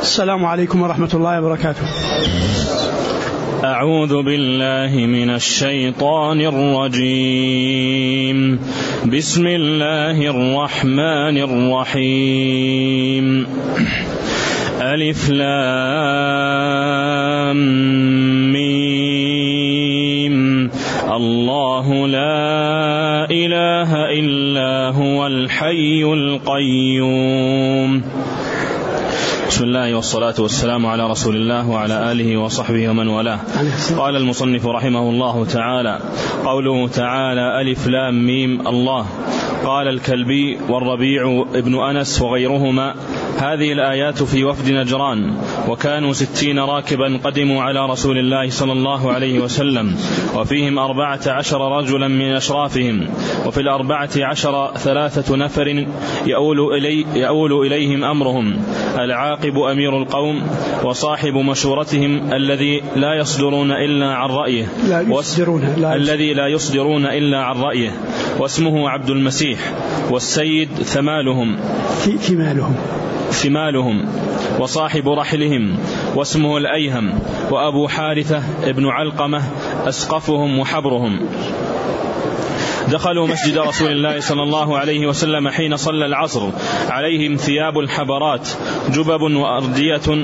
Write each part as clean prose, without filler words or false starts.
السلام عليكم ورحمة الله وبركاته. أعوذ بالله من الشيطان الرجيم. بسم الله الرحمن الرحيم. ألف لام ميم. الله لا إله إلا هو الحي القيوم. بسم الله والصلاة والسلام على رسول الله وعلى آله وصحبه ومن والاه. قال المصنف رحمه الله تعالى: قوله تعالى ألف لام ميم الله. قال الكلبي والربيع ابن أنس وغيرهما: هذه الآيات في وفد نجران، وكانوا 60 راكبا قدموا على رسول الله صلى الله عليه وسلم، وفيهم 14 رجلا من أشرافهم، وفي 14 3 نفر يؤول إليهم أمرهم، العاقب أمير القوم وصاحب مشورتهم الذي لا يصدرون إلا عن رأيه واسمه عبد المسيح، والسيد ثمالهم وصاحب رحلهم واسمه الأيهم، وأبو حارثة ابن علقمة أسقفهم وحبرهم. دخلوا مسجد رسول الله صلى الله عليه وسلم حين صلى العصر، عليهم ثياب الحبرات جبب وأردية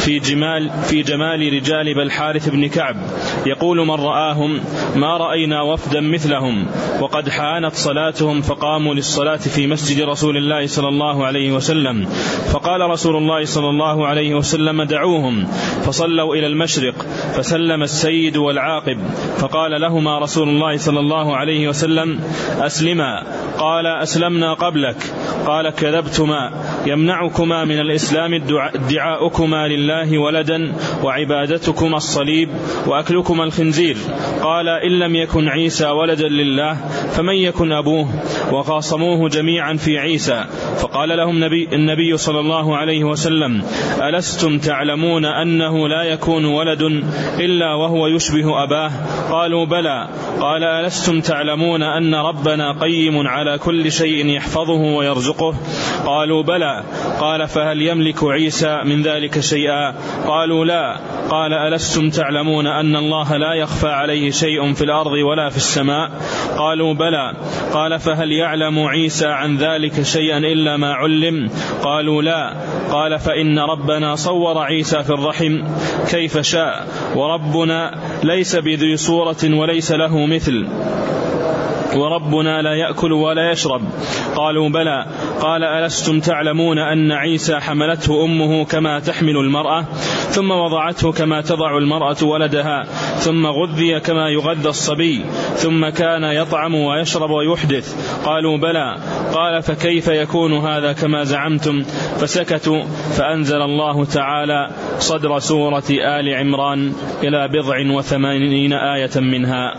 في جمال رجال بالحارث بن كعب. يقول من رآهم: ما رأينا وفدا مثلهم، وقد حانت صلاتهم، فقاموا للصلاة في مسجد رسول الله صلى الله عليه وسلم. فقال رسول الله صلى الله عليه وسلم: دعوهم. فصلوا إلى المشرق، فسلم السيد والعاقب، فقال لهما رسول الله صلى الله عليه وسلم: أسلما. قال: أسلمنا قبلك. قال: كذبتما، يمنعكما من الإسلام ادعاؤكما لله ولدا، وعبادتكما الصليب، وأكلكما الخنزير. قال: إن لم يكن عيسى ولدا لله فمن يكن أبوه؟ وخاصموه جميعا في عيسى. فقال لهم النبي صلى الله عليه وسلم: ألستم تعلمون أنه لا يكون ولد إلا وهو يشبه أباه؟ قالوا: بلى. قال: ألستم تعلمون أن ربنا قيم على كل شيء يحفظه ويرزقه؟ قالوا: بلى. قال: فهل يملك عيسى من ذلك شيئا؟ قالوا: لا. قال: ألستم تعلمون أن الله لا يخفى عليه شيء في الأرض ولا في السماء؟ قالوا: بلى. قال: فهل يعلم عيسى عن ذلك شيئا إلا ما علم؟ قالوا: لا. قال: فإن ربنا صور عيسى في الرحم كيف شاء، وربنا ليس بذي صورة وليس له مثل، وربنا لا يأكل ولا يشرب. قالوا: بلى. قال: ألستم تعلمون أن عيسى حملته أمه كما تحمل المرأة، ثم وضعته كما تضع المرأة ولدها، ثم غذي كما يغذى الصبي، ثم كان يطعم ويشرب ويحدث؟ قالوا: بلى. قال: فكيف يكون هذا كما زعمتم؟ فسكتوا. فأنزل الله تعالى صدر سورة آل عمران إلى 89 آية منها.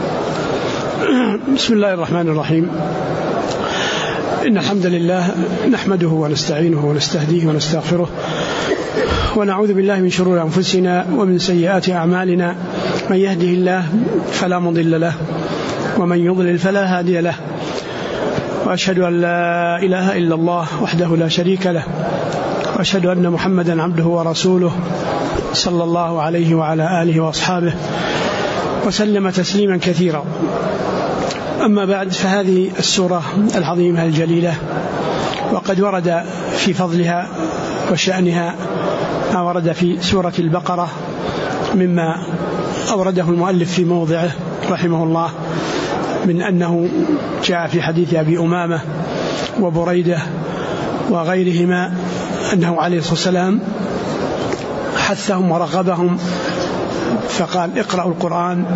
بسم الله الرحمن الرحيم. إن الحمد لله نحمده ونستعينه ونستهديه ونستغفره، ونعوذ بالله من شرور أنفسنا ومن سيئات أعمالنا. من يهده الله فلا مضل له، ومن يضلل فلا هادي له، وأشهد أن لا إله إلا الله وحده لا شريك له، وأشهد أن محمدا عبده ورسوله صلى الله عليه وعلى آله وأصحابه وسلم تسليما كثيرا. أما بعد، فهذه السورة العظيمة الجليلة، وقد ورد في فضلها وشأنها ما ورد في سورة البقرة مما أورده المؤلف في موضعه رحمه الله، من أنه جاء في حديث أبي أمامة وبريدة وغيرهما أنه عليه الصلاة والسلام حثهم ورغبهم، فقال: اقرأوا القرآن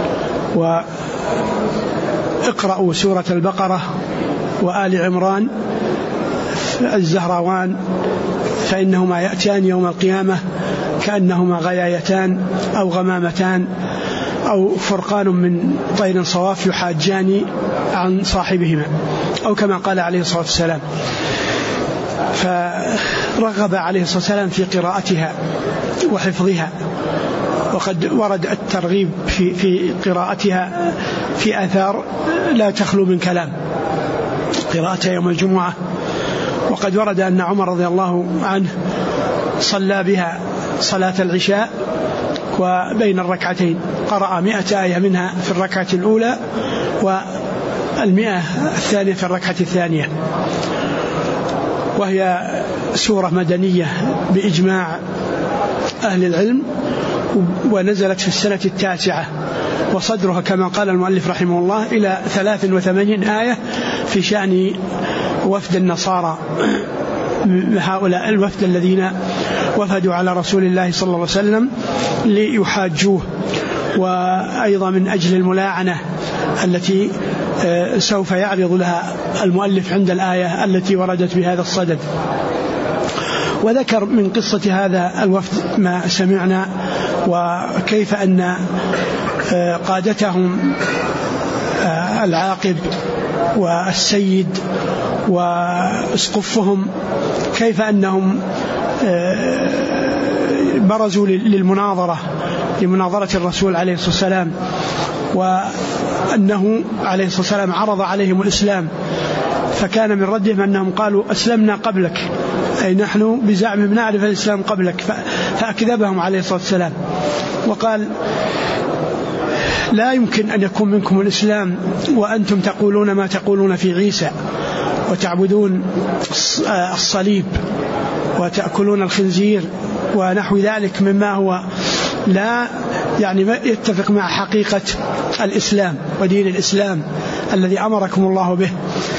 واقرأوا سورة البقرة وآل عمران الزهراوان، فإنهما يأتيان يوم القيامة كأنهما غيايتان أو غمامتان أو فرقان من طير صواف يحاجان عن صاحبهما، أو كما قال عليه الصلاة والسلام. فرغب عليه الصلاة والسلام في قراءتها وحفظها، وقد ورد الترغيب في قراءتها في آثار لا تخلو من كلام: قراءتها يوم الجمعة، وقد ورد أن عمر رضي الله عنه صلى بها صلاة العشاء، وبين الركعتين قرأ 100 آية منها في الركعة الأولى، و100 الثانية في الركعة الثانية، وهي سورة مدنية بإجماع أهل العلم، ونزلت في السنة 9، وصدرها كما قال المؤلف رحمه الله إلى 83 آية في شأن وفد النصارى، هؤلاء الوفد الذين وفدوا على رسول الله صلى الله عليه وسلم ليحاجوه، وأيضا من أجل الملاعنة التي سوف يعرض لها المؤلف عند الآية التي وردت بهذا الصدد. وذكر من قصة هذا الوفد ما سمعنا، وكيف أن قادتهم العاقب والسيد واسقفهم كيف أنهم برزوا لمناظرة الرسول عليه الصلاة والسلام، وأنه عليه الصلاة والسلام عرض عليهم الإسلام، فكان من ردهم أنهم قالوا أسلمنا قبلك، أي نحن بزعمهم نعرف الإسلام قبلك، فأكذبهم عليه الصلاة والسلام وقال لا يمكن أن يكون منكم الإسلام وأنتم تقولون ما تقولون في عيسى، وتعبدون الصليب وتأكلون الخنزير ونحو ذلك مما هو لا يعني يتفق مع حقيقة الإسلام ودين الإسلام الذي أمركم الله به.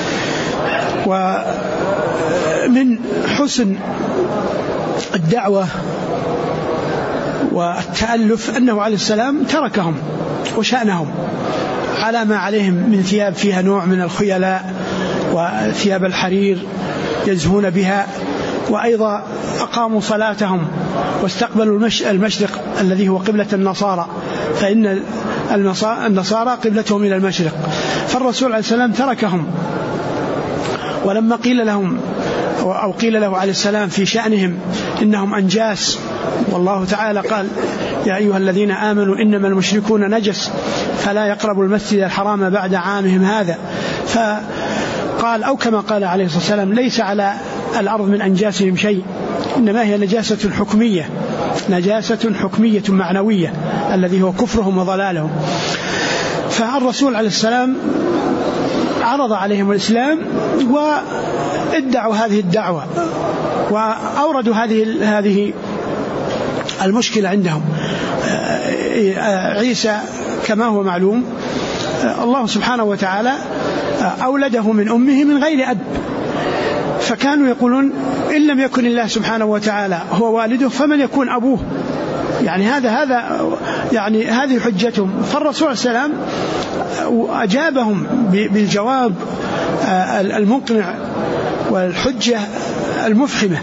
ومن حسن الدعوة والتألف أنه عليه السلام تركهم وشأنهم على ما عليهم من ثياب فيها نوع من الخيلاء وثياب الحرير يزهون بها، وأيضا أقاموا صلاتهم واستقبلوا المشرق الذي هو قبلة النصارى، فإن النصارى قبلتهم إلى المشرق. فالرسول عليه السلام تركهم، ولما قيل لهم أو قيل له عليه السلام في شأنهم إنهم أنجاس، والله تعالى قال يا أيها الذين آمنوا إنما المشركون نجس فلا يقربوا المسجد الحرام بعد عامهم هذا، فقال أو كما قال عليه الصلاة والسلام ليس على الأرض من أنجاسهم شيء، إنما هي نجاسة حكمية، نجاسة حكمية معنوية الذي هو كفرهم وضلالهم. فالرسول عليه السلام عرض عليهم الإسلام وادعوا هذه الدعوة وأوردوا هذه المشكلة عندهم. عيسى كما هو معلوم الله سبحانه وتعالى أولده من أمه من غير أب، فكانوا يقولون إن لم يكن الله سبحانه وتعالى هو والده فمن يكون أبوه، يعني هذا يعني هذه حجتهم. فالرسول صلى الله عليه وسلم أجابهم بالجواب المقنع والحجة المفحمة،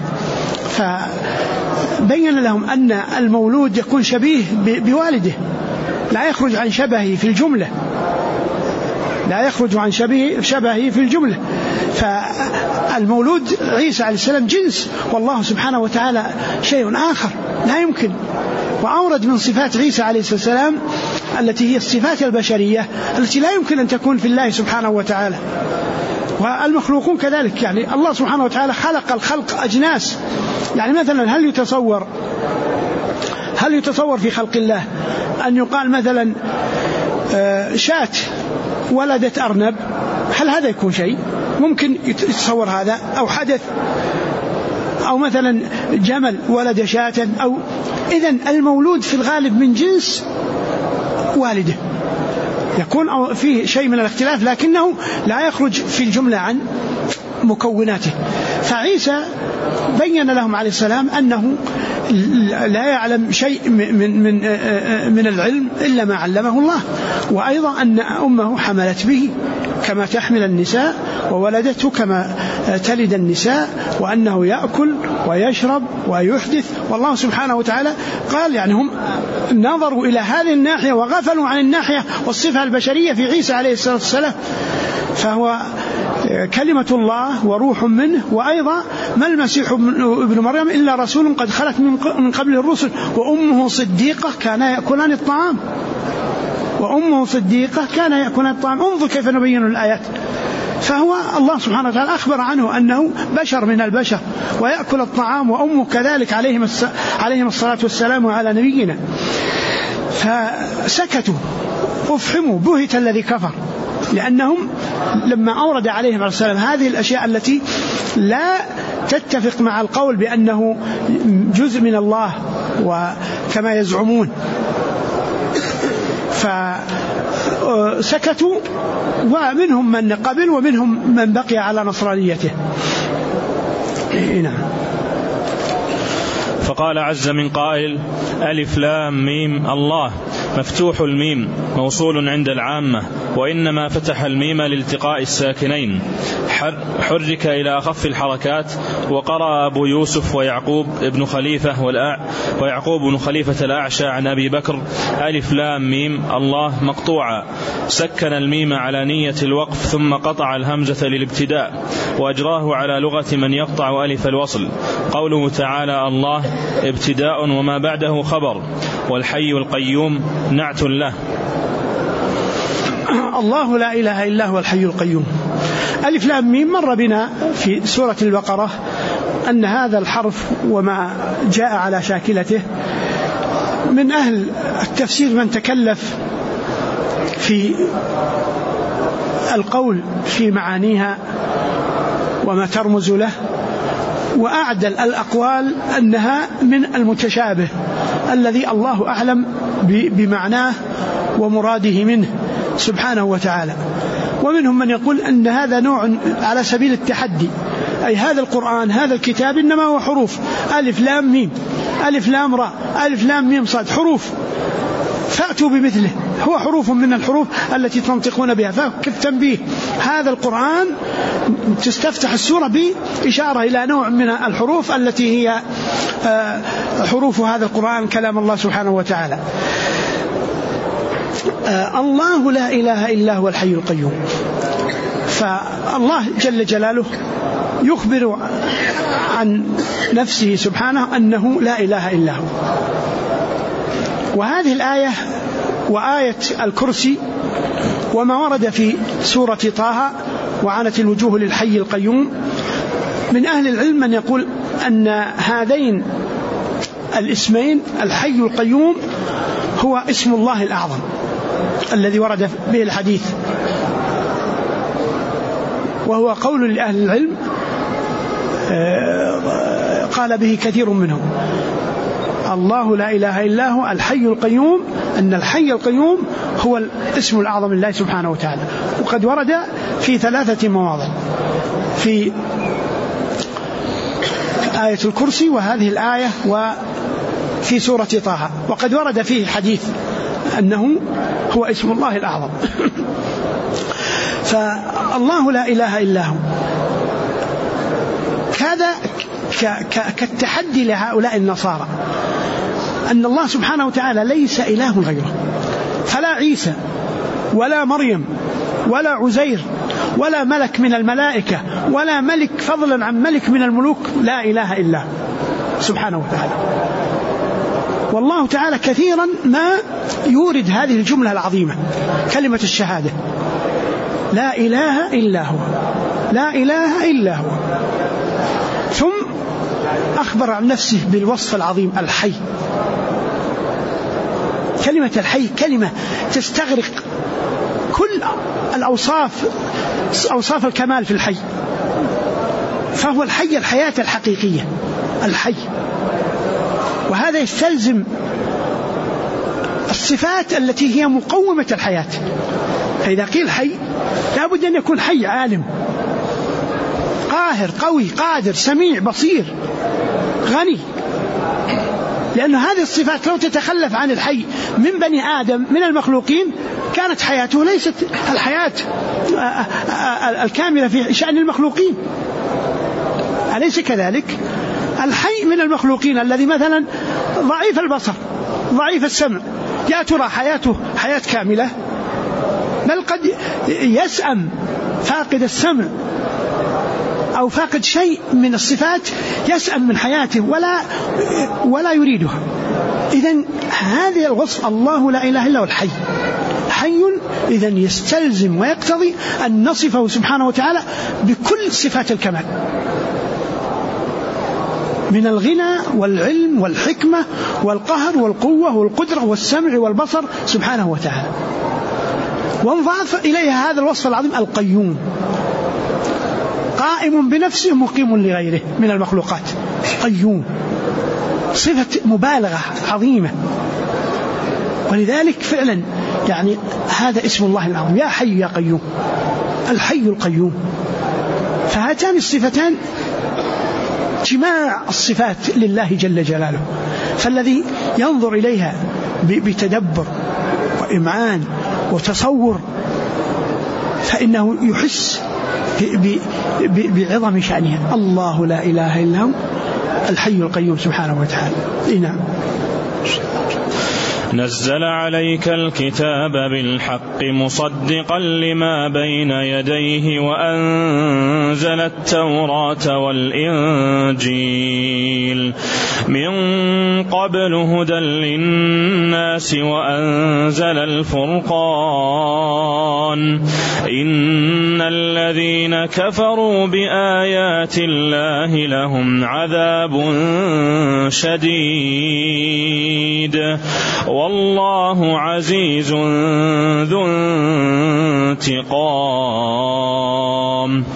فبين لهم أن المولود يكون شبيه بوالده، لا يخرج عن شبهه في الجملة، لا يخرج عن شبهه في الجملة. فالمولود عيسى عليه السلام جنس، والله سبحانه وتعالى شيء آخر لا يمكن. وأورد من صفات عيسى عليه السلام التي هي الصفات البشرية التي لا يمكن أن تكون في الله سبحانه وتعالى. والمخلوقون كذلك، يعني الله سبحانه وتعالى خلق الخلق أجناس، يعني مثلا هل يتصور في خلق الله أن يقال مثلا شاة ولدت أرنب؟ هل هذا يكون شيء ممكن يتصور هذا؟ أو حدث، أو مثلا جمل ولد شاة، أو إذن المولود في الغالب من جنس والده، يكون فيه شيء من الاختلاف لكنه لا يخرج في الجملة عن مكوناته. فعيسى بين لهم عليه السلام أنه لا يعلم شيء من العلم إلا ما علمه الله، وأيضا أن أمه حملت به كما تحمل النساء وولدته كما تلد النساء، وأنه يأكل ويشرب ويحدث. والله سبحانه وتعالى قال يعني هم نظروا إلى هذه الناحية وغفلوا عن الناحية والصفة البشرية في عيسى عليه الصلاة والسلام، فهو كلمة الله وروح منه. وأيضا ما المسيح ابن مريم إلا رسول قد خلت من قبل الرسل وأمه صديقة كان يأكلان الطعام، وأمه صديقة كان يأكلان الطعام. انظر كيف نبين الآيات. فهو الله سبحانه وتعالى أخبر عنه أنه بشر من البشر ويأكل الطعام، وأمه كذلك عليهم الصلاة والسلام على نبينا. فسكتوا أفهموا بهت الذي كفر، لأنهم لما أورد عليهم السلام هذه الأشياء التي لا تتفق مع القول بأنه جزء من الله وكما يزعمون، فسكتوا، ومنهم من قبل ومنهم من بقي على نصرانيته. نعم. فقال عز من قائل: ألف لام ميم الله، مفتوح الميم موصول عند العامة، وإنما فتح الميم لالتقاء الساكنين، حرك إلى أخف الحركات. وقرأ أبو يوسف ويعقوب بن خليفة الأعشى عن أبي بكر: ألف لام ميم الله مقطوعا، سكن الميم على نية الوقف ثم قطع الهمزة للابتداء، وأجراه على لغة من يقطع ألف الوصل. قوله تعالى الله ابتداء وما بعده خبر، والحي القيوم نعت له. الله لا إله إلا هو الحي القيوم. ألف لام ميم مر بنا في سورة البقرة أن هذا الحرف وما جاء على شاكلته، من أهل التفسير من تكلف في القول في معانيها وما ترمز له، وأعدل الأقوال أنها من المتشابه الذي الله أعلم بمعناه ومراده منه سبحانه وتعالى. ومنهم من يقول أن هذا نوع على سبيل التحدي، أي هذا القرآن هذا الكتاب إنما هو حروف، ألف لام ميم، ألف لام را، ألف لام ميم صاد، حروف، فأتوا بمثله، هو حروف من الحروف التي تنطقون بها. فكالتنبيه هذا القرآن تستفتح السورة بإشارة إلى نوع من الحروف التي هي حروف هذا القرآن كلام الله سبحانه وتعالى. الله لا إله إلا هو الحي القيوم. فالله جل جلاله يخبر عن نفسه سبحانه أنه لا إله إلا هو. وهذه الآية وآية الكرسي وما ورد في سورة طه وعنت الوجوه للحي القيوم، من أهل العلم من يقول أن هذين الاسمين الحي القيوم هو اسم الله الأعظم الذي ورد به الحديث، وهو قول لأهل العلم قال به كثير منهم. الله لا إله إلا هو الحي القيوم، أن الحي القيوم هو الاسم الأعظم لله سبحانه وتعالى. وقد ورد في 3 مواضع، في آية الكرسي وهذه الآية وفي سورة طه، وقد ورد فيه حديث أنه هو اسم الله الأعظم. فالله لا إله إلا هو هذا كالتحدي لهؤلاء النصارى أن الله سبحانه وتعالى ليس إله غيره، فلا عيسى ولا مريم ولا عزير ولا ملك من الملائكة ولا ملك فضلا عن ملك من الملوك، لا إله إلا هو سبحانه وتعالى. والله تعالى كثيرا ما يورد هذه الجملة العظيمة كلمة الشهادة، لا إله إلا هو، لا إله إلا هو، ثم أخبر عن نفسه بالوصف العظيم الحي. كلمة الحي كلمة تستغرق كل الأوصاف، أوصاف الكمال في الحي، فهو الحي الحياة الحقيقية الحي. وهذا يستلزم الصفات التي هي مقومة الحياة. فإذا قيل حي لا بد أن يكون حي عالم قاهر قوي قادر سميع بصير غني، لأن هذه الصفات لو تتخلف عن الحي من بني آدم من المخلوقين كانت حياته ليست الحياة الكاملة في شأن المخلوقين، أليس كذلك؟ الحي من المخلوقين الذي مثلا ضعيف البصر ضعيف السمع، يا ترى حياته حياة كاملة؟ بل قد يسأم فاقد السمع أو فاقد شيء من الصفات يسأم من حياته ولا يريدها. إذن هذه الوصف الله لا إله إلا هو الحي، حي إذن يستلزم ويقتضي أن نصفه سبحانه وتعالى بكل صفات الكمال من الغنى والعلم والحكمة والقهر والقوة والقدرة والسمع والبصر سبحانه وتعالى. وانضاف إليها هذا الوصف العظيم القيوم، قائم بنفسه مقيم لغيره من المخلوقات. قيوم صفة مبالغة عظيمة، ولذلك فعلا يعني هذا اسم الله العظيم، يا حي يا قيوم، الحي القيوم. فهاتان الصفتان اجتماع الصفات لله جل جلاله، فالذي ينظر إليها بتدبر وإمعان وتصور فإنه يحس بعظم شأنها. الله لا إله إلا هو الحي القيوم سبحانه وتعالى. نعم. نزل عليك الكتاب بالحق مصدقا لما بين يديه وأنزل التوراة والإنجيل من قبل هدى للناس وأنزل الفرقان إن الذين كفروا بآيات الله لهم عذاب شديد والله عزيز ذو انتقام.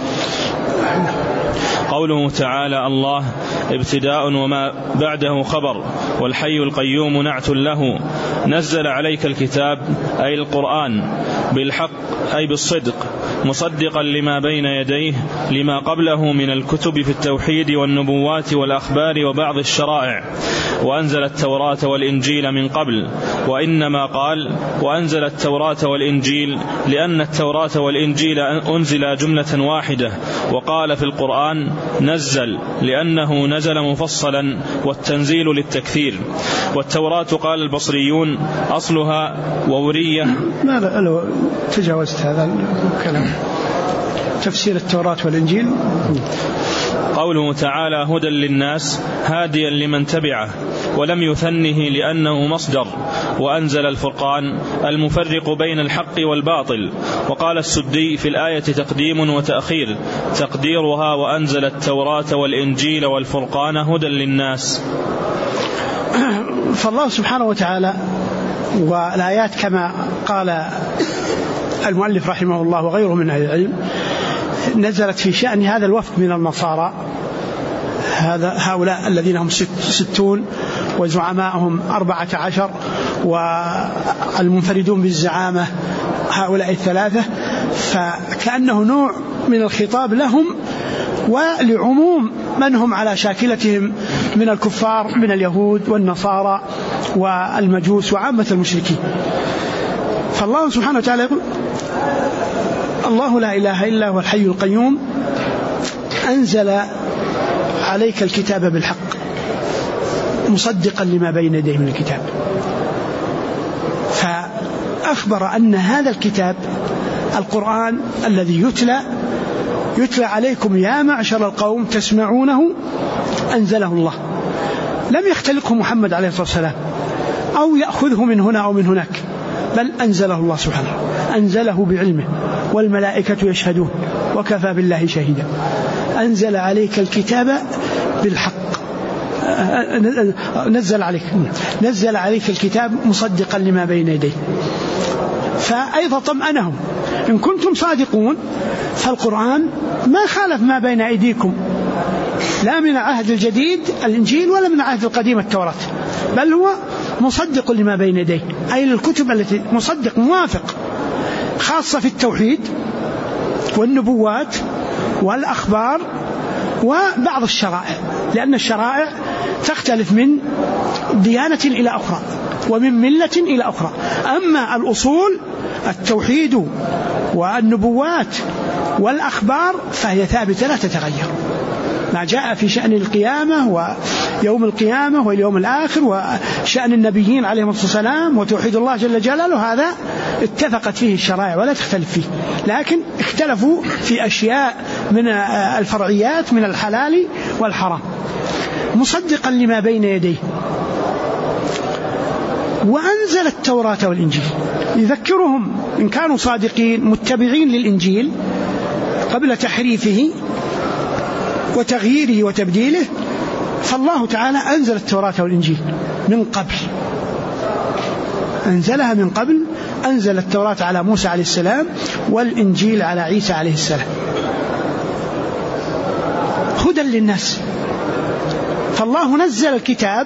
قوله تعالى الله ابتداء وما بعده خبر، والحي القيوم نعت له. نزل عليك الكتاب أي القرآن بالحق أي بالصدق، مصدقا لما بين يديه لما قبله من الكتب في التوحيد والنبوات والأخبار وبعض الشرائع. وأنزل التوراة والإنجيل من قبل، وإنما قال وأنزل التوراة والإنجيل لأن التوراة والإنجيل أنزل جملة واحدة، وقال في القرآن نزل لأنه نزل مفصلا والتنزيل للتكثير. والتوراة قال البصريون أصلها وورية. لا لو تجاوزت هذا الكلام تفسير التوراة والإنجيل. قوله تعالى هدى للناس هاديا لمن تبعه، ولم يثنه لأنه مصدر. وأنزل الفرقان المفرق بين الحق والباطل. وقال السدي في الآية تقديم وتأخير، تقديرها وأنزل التوراة والإنجيل والفرقان هدى للناس. فالله سبحانه وتعالى والآيات كما قال المؤلف رحمه الله وغيره من أهل العلم نزلت في شأن هذا الوفد من النصارى، هؤلاء الذين هم 60 وزعمائهم 14 والمنفردون بالزعامة هؤلاء 3، فكأنه نوع من الخطاب لهم ولعموم من هم على شاكلتهم من الكفار من اليهود والنصارى والمجوس وعامة المشركين. فالله سبحانه وتعالى يقول الله لا إله إلا هو الحي القيوم أنزل عليك الكتاب بالحق مصدقا لما بين يديه من الكتاب. فأخبر أن هذا الكتاب القرآن الذي يتلى عليكم يا معشر القوم تسمعونه أنزله الله، لم يختلقه محمد عليه الصلاة والسلام أو يأخذه من هنا أو من هناك، بل أنزله الله سبحانه، أنزله بعلمه والملائكة يشهدون وكفى بالله شهيدا. أنزل عليك الكتاب بالحق، نزل عليك الكتاب مصدقا لما بين يديه. فأيضا طمأنهم إن كنتم صادقون فالقرآن ما خالف ما بين أيديكم لا من العهد الجديد الإنجيل ولا من العهد القديم التوراة، بل هو مصدق لما بين يديه، أي للكتب التي مصدق موافق، خاصة في التوحيد والنبوات والأخبار وبعض الشرائع، لأن الشرائع تختلف من ديانة إلى أخرى ومن ملة إلى أخرى. أما الأصول التوحيد والنبوات والأخبار فهي ثابتة لا تتغير. ما جاء في شأن القيامة ويوم القيامة واليوم الآخر وشأن النبيين عليهم الصلاة والسلام وتوحيد الله جل جلاله هذا اتفقت فيه الشرائع ولا تختلف فيه، لكن اختلفوا في أشياء من الفرعيات من الحلال والحرام. مصدقا لما بين يديه وأنزل التوراة والإنجيل يذكرهم إن كانوا صادقين متبعين للإنجيل قبل تحريفه وتغييره وتبديله، فالله تعالى أنزل التوراة والإنجيل من قبل، أنزلها من قبل، أنزل التوراة على موسى عليه السلام والإنجيل على عيسى عليه السلام هدى للناس. فالله نزل الكتاب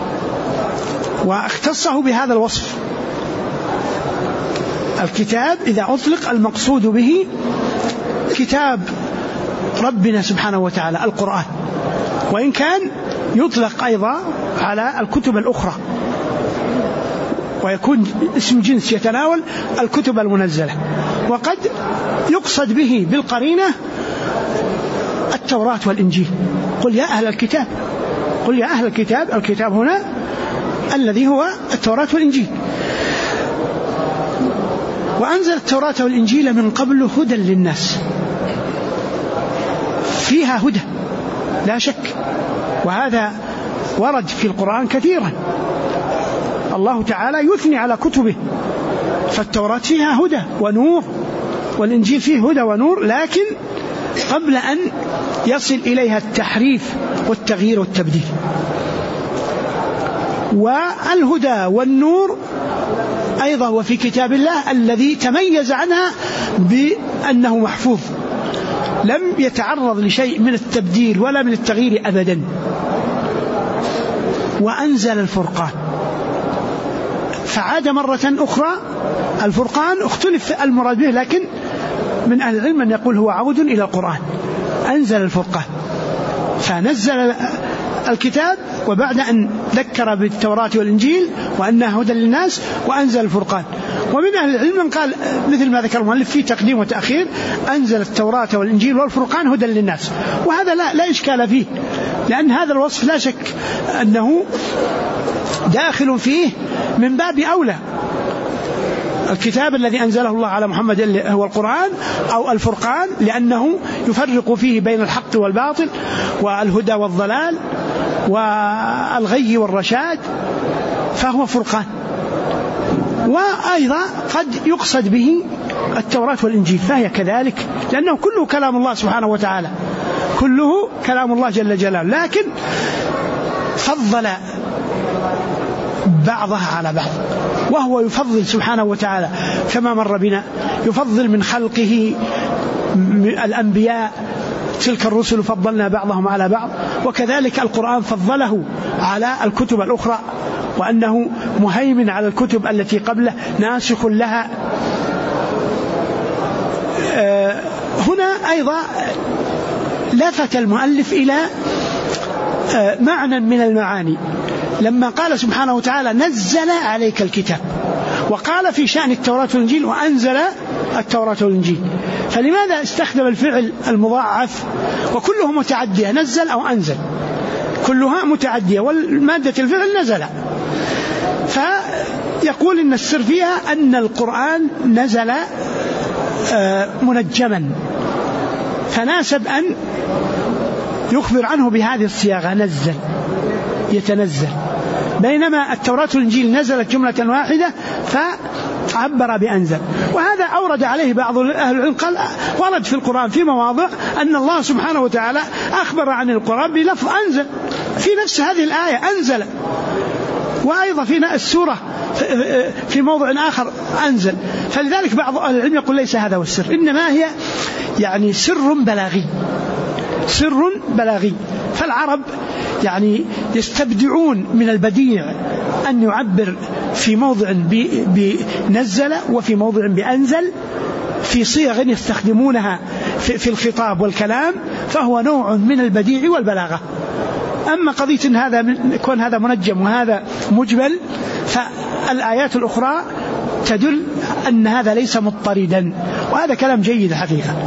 واختصه بهذا الوصف. الكتاب إذا أطلق المقصود به كتاب ربنا سبحانه وتعالى القرآن، وإن كان يطلق أيضا على الكتب الأخرى ويكون اسم جنس يتناول الكتب المنزلة، وقد يقصد به بالقرينة التوراة والإنجيل. قل يا أهل الكتاب، قل يا أهل الكتاب، الكتاب هنا الذي هو التوراة والإنجيل. وأنزل التوراة والإنجيل من قبل هدى للناس، فيها هدى لا شك، وهذا ورد في القرآن كثيرا. الله تعالى يثني على كتبه، فالتوراة فيها هدى ونور، والإنجيل فيه هدى ونور، لكن قبل أن يصل إليها التحريف والتغيير والتبديل. والهدى والنور أيضا وفي كتاب الله الذي تميز عنها بأنه محفوظ، لم يتعرض لشيء من التبديل ولا من التغيير أبدا. وأنزل الفرقان، فعاد مرة أخرى الفرقان، اختلف المراد به، لكن من أهل العلم من يقول هو عود إلى القرآن. أنزل الفرقان، فنزل الكتاب وبعد أن ذكر بالتوراة والإنجيل وأنها هدى للناس وأنزل الفرقان. ومن أهل العلم من قال مثل ما ذكر المؤلف في تقديم وتأخير، أنزل التوراة والإنجيل والفرقان هدى للناس، وهذا لا إشكال فيه، لأن هذا الوصف لا شك أنه داخل فيه من باب أولى. الكتاب الذي أنزله الله على محمد هو القرآن أو الفرقان، لأنه يفرق فيه بين الحق والباطل والهدى والضلال والغي والرشاد، فهو فرقان. وأيضا قد يقصد به التوراة والإنجيل، فهي كذلك، لأنه كله كلام الله سبحانه وتعالى، كله كلام الله جل جلاله، لكن فضل بعضها على بعض، وهو يفضل سبحانه وتعالى كما مر بنا، يفضل من خلقه الأنبياء، تلك الرسل فضلنا بعضهم على بعض، وكذلك القرآن فضله على الكتب الأخرى، وأنه مهيمن على الكتب التي قبله ناسخ لها. هنا أيضا لفت المؤلف إلى معنى من المعاني لما قال سبحانه وتعالى نزل عليك الكتاب، وقال في شأن التوراة والإنجيل وأنزل التوراة والإنجيل، فلماذا استخدم الفعل المضاعف وكله متعدية، نزل أو أنزل كلها متعدية، والمادة الفعل نزل؟ فيقول إن السر فيها أن القرآن نزل منجما، فناسب أن يخبر عنه بهذه الصياغة، نزل يتنزل، بينما التوراة والإنجيل نزلت جملة واحدة فعبر بأنزل. وهذا أورد عليه بعض أهل العلم، قال ورد في القرآن في مواضع أن الله سبحانه وتعالى أخبر عن القرآن بلفظ أنزل في نفس هذه الآية أنزل، وأيضا في السورة في موضع آخر أنزل. فلذلك بعض أهل العلم يقول ليس هذا هو السر، إنما هي يعني سر بلاغي، سر بلاغي. فالعرب يعني يستبدعون من البديع أن يعبر في موضع بنزل وفي موضع بأنزل في صيغ يستخدمونها في الخطاب والكلام، فهو نوع من البديع والبلاغة. أما قضية إن هذا يكون هذا منجم وهذا مجمل، فالآيات الأخرى تدل أن هذا ليس مضطردا، وهذا كلام جيد حقيقة.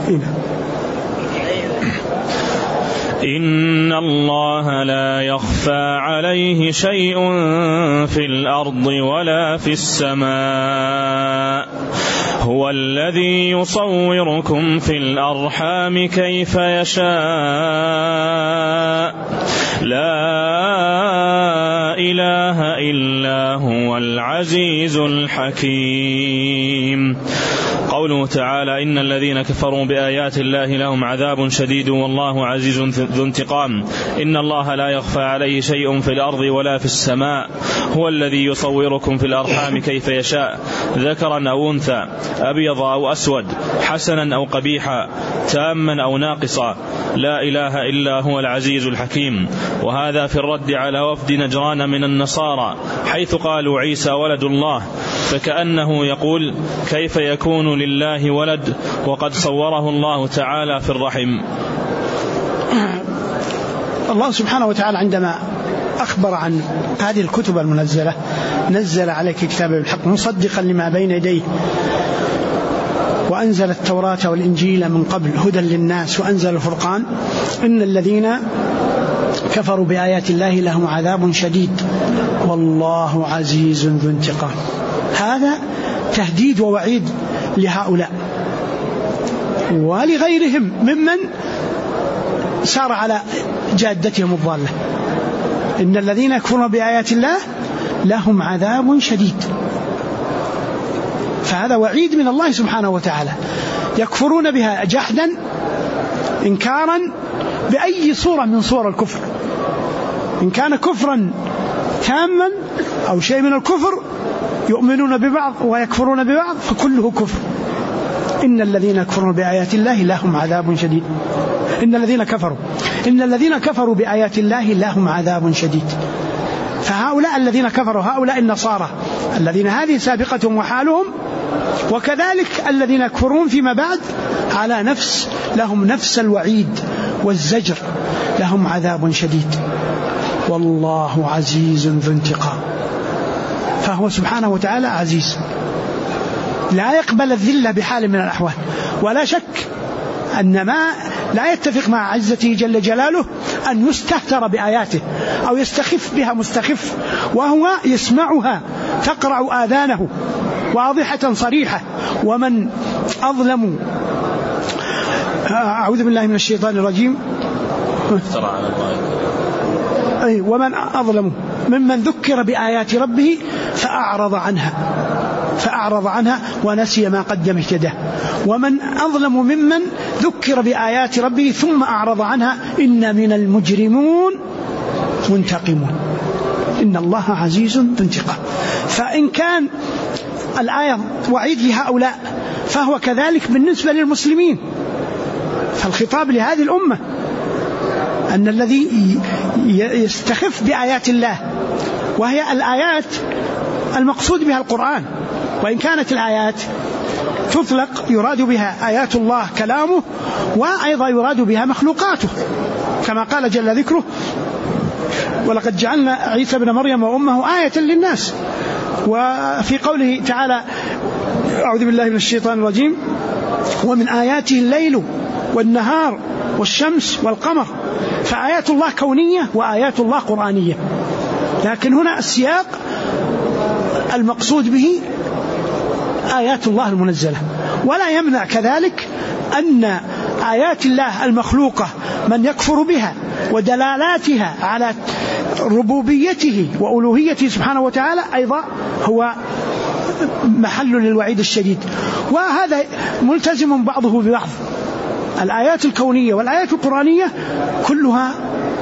إن الله لا يخفى عليه شيء في الأرض ولا في السماء، هو الذي يصوركم في الأرحام كيف يشاء، لا إله إلا هو العزيز الحكيم. قوله تعالى إن الذين كفروا بآيات الله لهم عذاب شديد والله عزيز ذو انتقام. إن الله لا يخفى عليه شيء في الأرض ولا في السماء هو الذي يصوركم في الأرحام كيف يشاء ذكرا أو أنثى أبيض أو أسود حسنا أو قبيحا تاما أو ناقصا لا إله إلا هو العزيز الحكيم. وهذا في الرد على وفد نجران من النصارى حيث قالوا عيسى ولد الله، فكأنه يقول كيف يكون لله ولد وقد صوره الله تعالى في الرحم. الله سبحانه وتعالى عندما أخبر عن هذه الكتب المنزلة نزل عليك كتابا بالحق مصدقا لما بين يديه وأنزل التوراة والإنجيل من قبل هدى للناس وأنزل الفرقان إن الذين كفروا بآيات الله لهم عذاب شديد والله عزيز ذو انتقام. هذا تهديد ووعيد لهؤلاء ولغيرهم ممن سار على جادتهم الضالة. إن الذين يكفرون بآيات الله لهم عذاب شديد، فهذا وعيد من الله سبحانه وتعالى. يكفرون بها جحدا إنكارا بأي صورة من صور الكفر، إن كان كفرا تاما أو شيء من الكفر يؤمنون ببعض ويكفرون ببعض فكله كفر. إن الذين يكفرون بآيات الله لهم عذاب شديد. إن الذين كفروا بآيات الله لهم عذاب شديد. فهؤلاء الذين كفروا هؤلاء النصارى الذين هذه سابقتهم وحالهم، وكذلك الذين يكفرون فيما بعد على لهم نفس الوعيد والزجر، لهم عذاب شديد والله عزيز ذو انتقام. فهو سبحانه وتعالى عزيز لا يقبل الذلة بحال من الأحوال، ولا شك أن ما لا يتفق مع عزته جل جلاله أن يستهتر بآياته أو يستخف بها مستخف وهو يسمعها تقرع آذانه واضحة صريحة. ومن أظلم أعوذ بالله من الشيطان الرجيم ومن أظلم ممن ذكر بآيات ربه فأعرض عنها ونسي ما قدمت يده. ومن أظلم ممن ذكر بآيات ربه ثم أعرض عنها إن من المجرمون منتقمون. إن الله عزيز ذو انتقام. فإن كان الآية وعيد لهؤلاء فهو كذلك بالنسبة للمسلمين. فالخطاب لهذه الأمة أن الذي يستخف بآيات الله، وهي الآيات المقصود بها القرآن، وإن كانت الآيات تطلق يراد بها آيات الله كلامه، وأيضا يراد بها مخلوقاته كما قال جل ذكره ولقد جعلنا عيسى بن مريم وأمه آية للناس. وفي قوله تعالى أعوذ بالله من الشيطان الرجيم ومن آياته الليل والنهار والشمس والقمر. فآيات الله كونية وآيات الله قرآنية، لكن هنا السياق المقصود به آيات الله المنزلة. ولا يمنع كذلك أن آيات الله المخلوقة من يكفر بها ودلالاتها على ربوبيته وألوهيته سبحانه وتعالى أيضا هو محل للوعيد الشديد. وهذا ملتزم بعضه ببعض. الآيات الكونية والآيات القرآنية كلها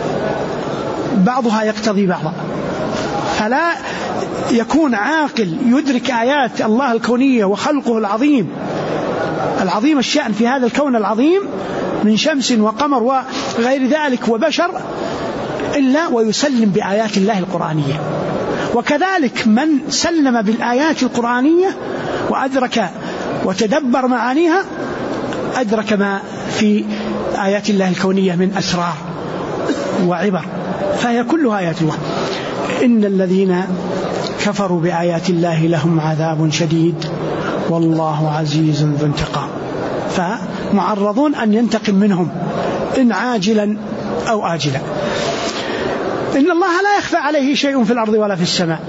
بعضها يقتضي بعضا، فلا يكون عاقل يدرك آيات الله الكونية وخلقه العظيم الشأن في هذا الكون العظيم من شمس وقمر وغير ذلك وبشر إلا ويسلم بآيات الله القرآنية. وكذلك من سلم بالآيات القرآنية وأدرك وتدبر معانيها أدرك ما في آيات الله الكونية من أسرار وعبر، فهي كلها آيات الله. إن الذين كفروا بآيات الله لهم عذاب شديد والله عزيز ذو انتقام. فمعرضون أن ينتقم منهم إن عاجلا أو آجلا. إن الله لا يخفى عليه شيء في الأرض ولا في السماء.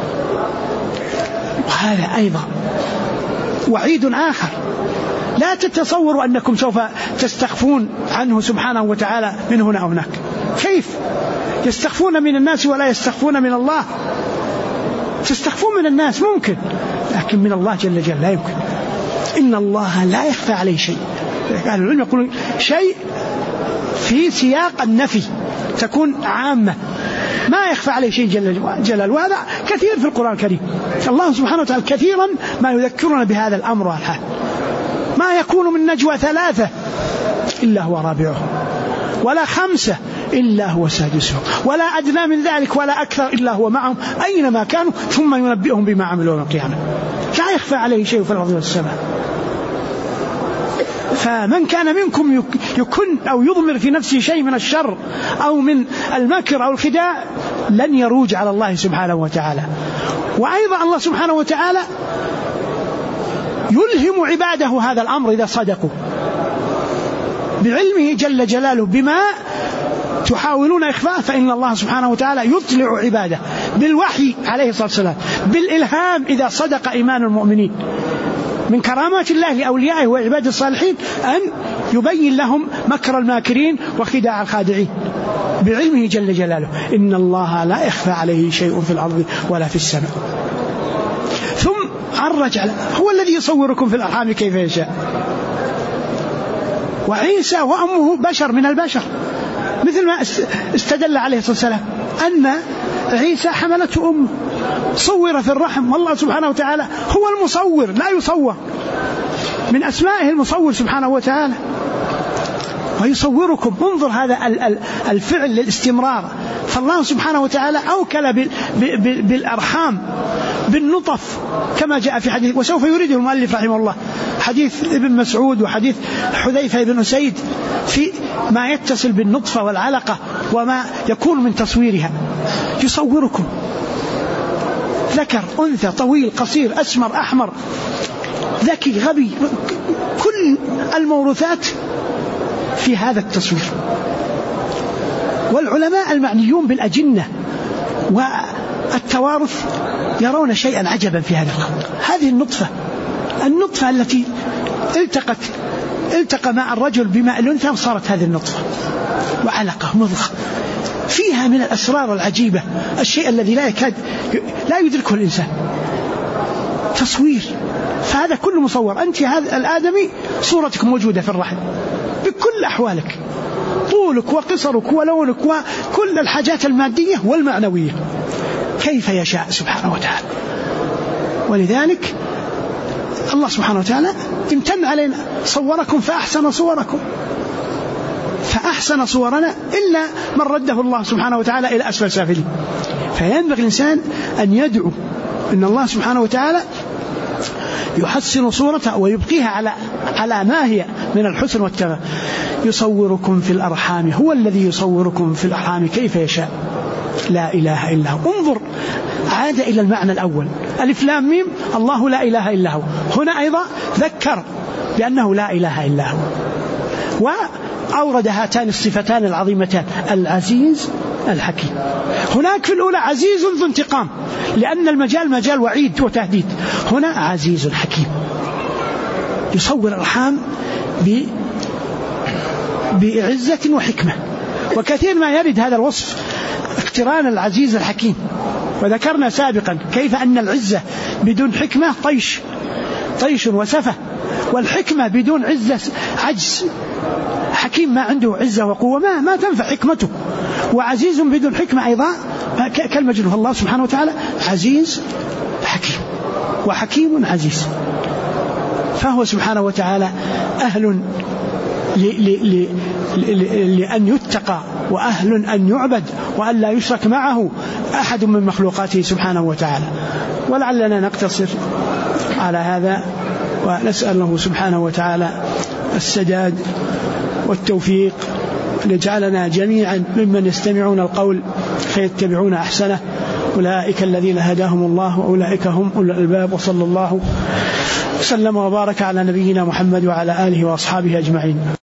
وهذا أيضا وعيد آخر. لا تتصوروا أنكم سوف تستخفون عنه سبحانه وتعالى من هنا أو هناك، كيف يستخفون من الناس ولا يستخفون من الله؟ تستخفون من الناس ممكن، لكن من الله جل جلاله لا يمكن. إن الله لا يخفى عليه شيء. أهل العلم يقولون شيء في سياق النفي تكون عامة، ما يخفى عليه شيء جل جلاله، وهذا كثير في القرآن الكريم. الله سبحانه وتعالى كثيرا ما يذكرنا بهذا الأمر والحال. ما يكون من نجوى 3 إلا هو رابعهم، ولا 5 إلا هو سادسهم، ولا أدنى من ذلك ولا أكثر إلا هو معهم أينما كانوا ثم ينبئهم بما عملوا يوم القيامة. لا يخفى عليه شيء في الأرض والسماء. فمن كان منكم يكن أو يضمر في نفسه شيء من الشر أو من المكر أو الخداع لن يروج على الله سبحانه وتعالى. وأيضا الله سبحانه وتعالى يلهم عباده هذا الأمر إذا صدقوا بعلمه جل جلاله بما تحاولون إخفاء، فإن الله سبحانه وتعالى يطلع عباده بالوحي عليه الصلاة والسلام، بالإلهام إذا صدق إيمان المؤمنين. من كرامات الله لأوليائه وعباده الصالحين أن يبين لهم مكر الماكرين وخداع الخادعين بعلمه جل جلاله. إن الله لا يخفى عليه شيء في الأرض ولا في السماء. ثم عرج على هو الذي يصوركم في الأرحام كيف يشاء. وعيسى وأمه بشر من البشر، مثل ما استدل عليه الصلاة والسلام أن عيسى حملته أمه، صور في الرحم، والله سبحانه وتعالى هو المصور لا يصور، من أسمائه المصور سبحانه وتعالى. ويصوركم، انظر هذا الفعل للاستمرار. فالله سبحانه وتعالى أوكل بالأرحام بالنطف كما جاء في حديث، وسوف يريده المؤلف رحمه الله، حديث ابن مسعود وحديث حذيفة بن أسيد في ما يتصل بالنطفة والعلقة وما يكون من تصويرها. يصوركم ذكر أنثى، طويل قصير، أسمر أحمر، ذكي غبي، كل الموروثات في هذا التصوير. والعلماء المعنيون بالأجنة والتوارث يرون شيئا عجبا في هذا الخلق. هذه النطفة التي التقى مع الرجل بماء الأنثى وصارت هذه النطفة وعلقة مضغة، فيها من الأسرار العجيبة الشيء الذي لا يدركه الإنسان. تصوير، فهذا كله مصور. أنت هذا الآدمي صورتك موجودة في الرحم بكل أحوالك، طولك وقصرك ولونك وكل الحاجات المادية والمعنوية كيف يشاء سبحانه وتعالى. ولذلك الله سبحانه وتعالى امتن علينا، صوركم فأحسن صوركم، فأحسن صورنا إلا من رده الله سبحانه وتعالى إلى أسفل سافلين. فينبغي الإنسان أن يدعو إن الله سبحانه وتعالى يحسن صورته ويبقيها على ما هي من الحسن والتمام. يصوركم في الأرحام، هو الذي يصوركم في الأرحام كيف يشاء، لا إله إلا هو. انظر، عاد إلى المعنى الأول، ألف لام ميم، الله لا إله إلا هو. هنا أيضا ذكر بأنه لا إله إلا هو، وأورد هاتان الصفتان العظيمتان، العزيز الحكيم. هناك في الأولى عزيز ذو انتقام، لأن المجال مجال وعيد وتهديد. هنا عزيز حكيم، يصور الأرحام بعزة وحكمة. وكثير ما يرد هذا الوصف اقتران العزيز الحكيم. وذكرنا سابقا كيف أن العزة بدون حكمة طيش وسفة، والحكمة بدون عزة عجز. حكيم ما عنده عزة وقوة ما تنفع حكمته، وعزيز بدون حكمة أيضا كالمجنون. الله سبحانه وتعالى عزيز حكيم، وحكيم عزيز. فهو سبحانه وتعالى أهل لأن يتقى، وأهل أن يعبد، وأن لا يشرك معه أحد من مخلوقاته سبحانه وتعالى. ولعلنا نقتصر على هذا، ونسأل الله سبحانه وتعالى السداد والتوفيق، أن يجعلنا جميعا ممن يستمعون القول فيتبعون أحسنه. أولئك الذين هداهم الله وأولئك هم أولو الألباب. وصلى الله وسلم وبارك على نبينا محمد وعلى آله وأصحابه أجمعين.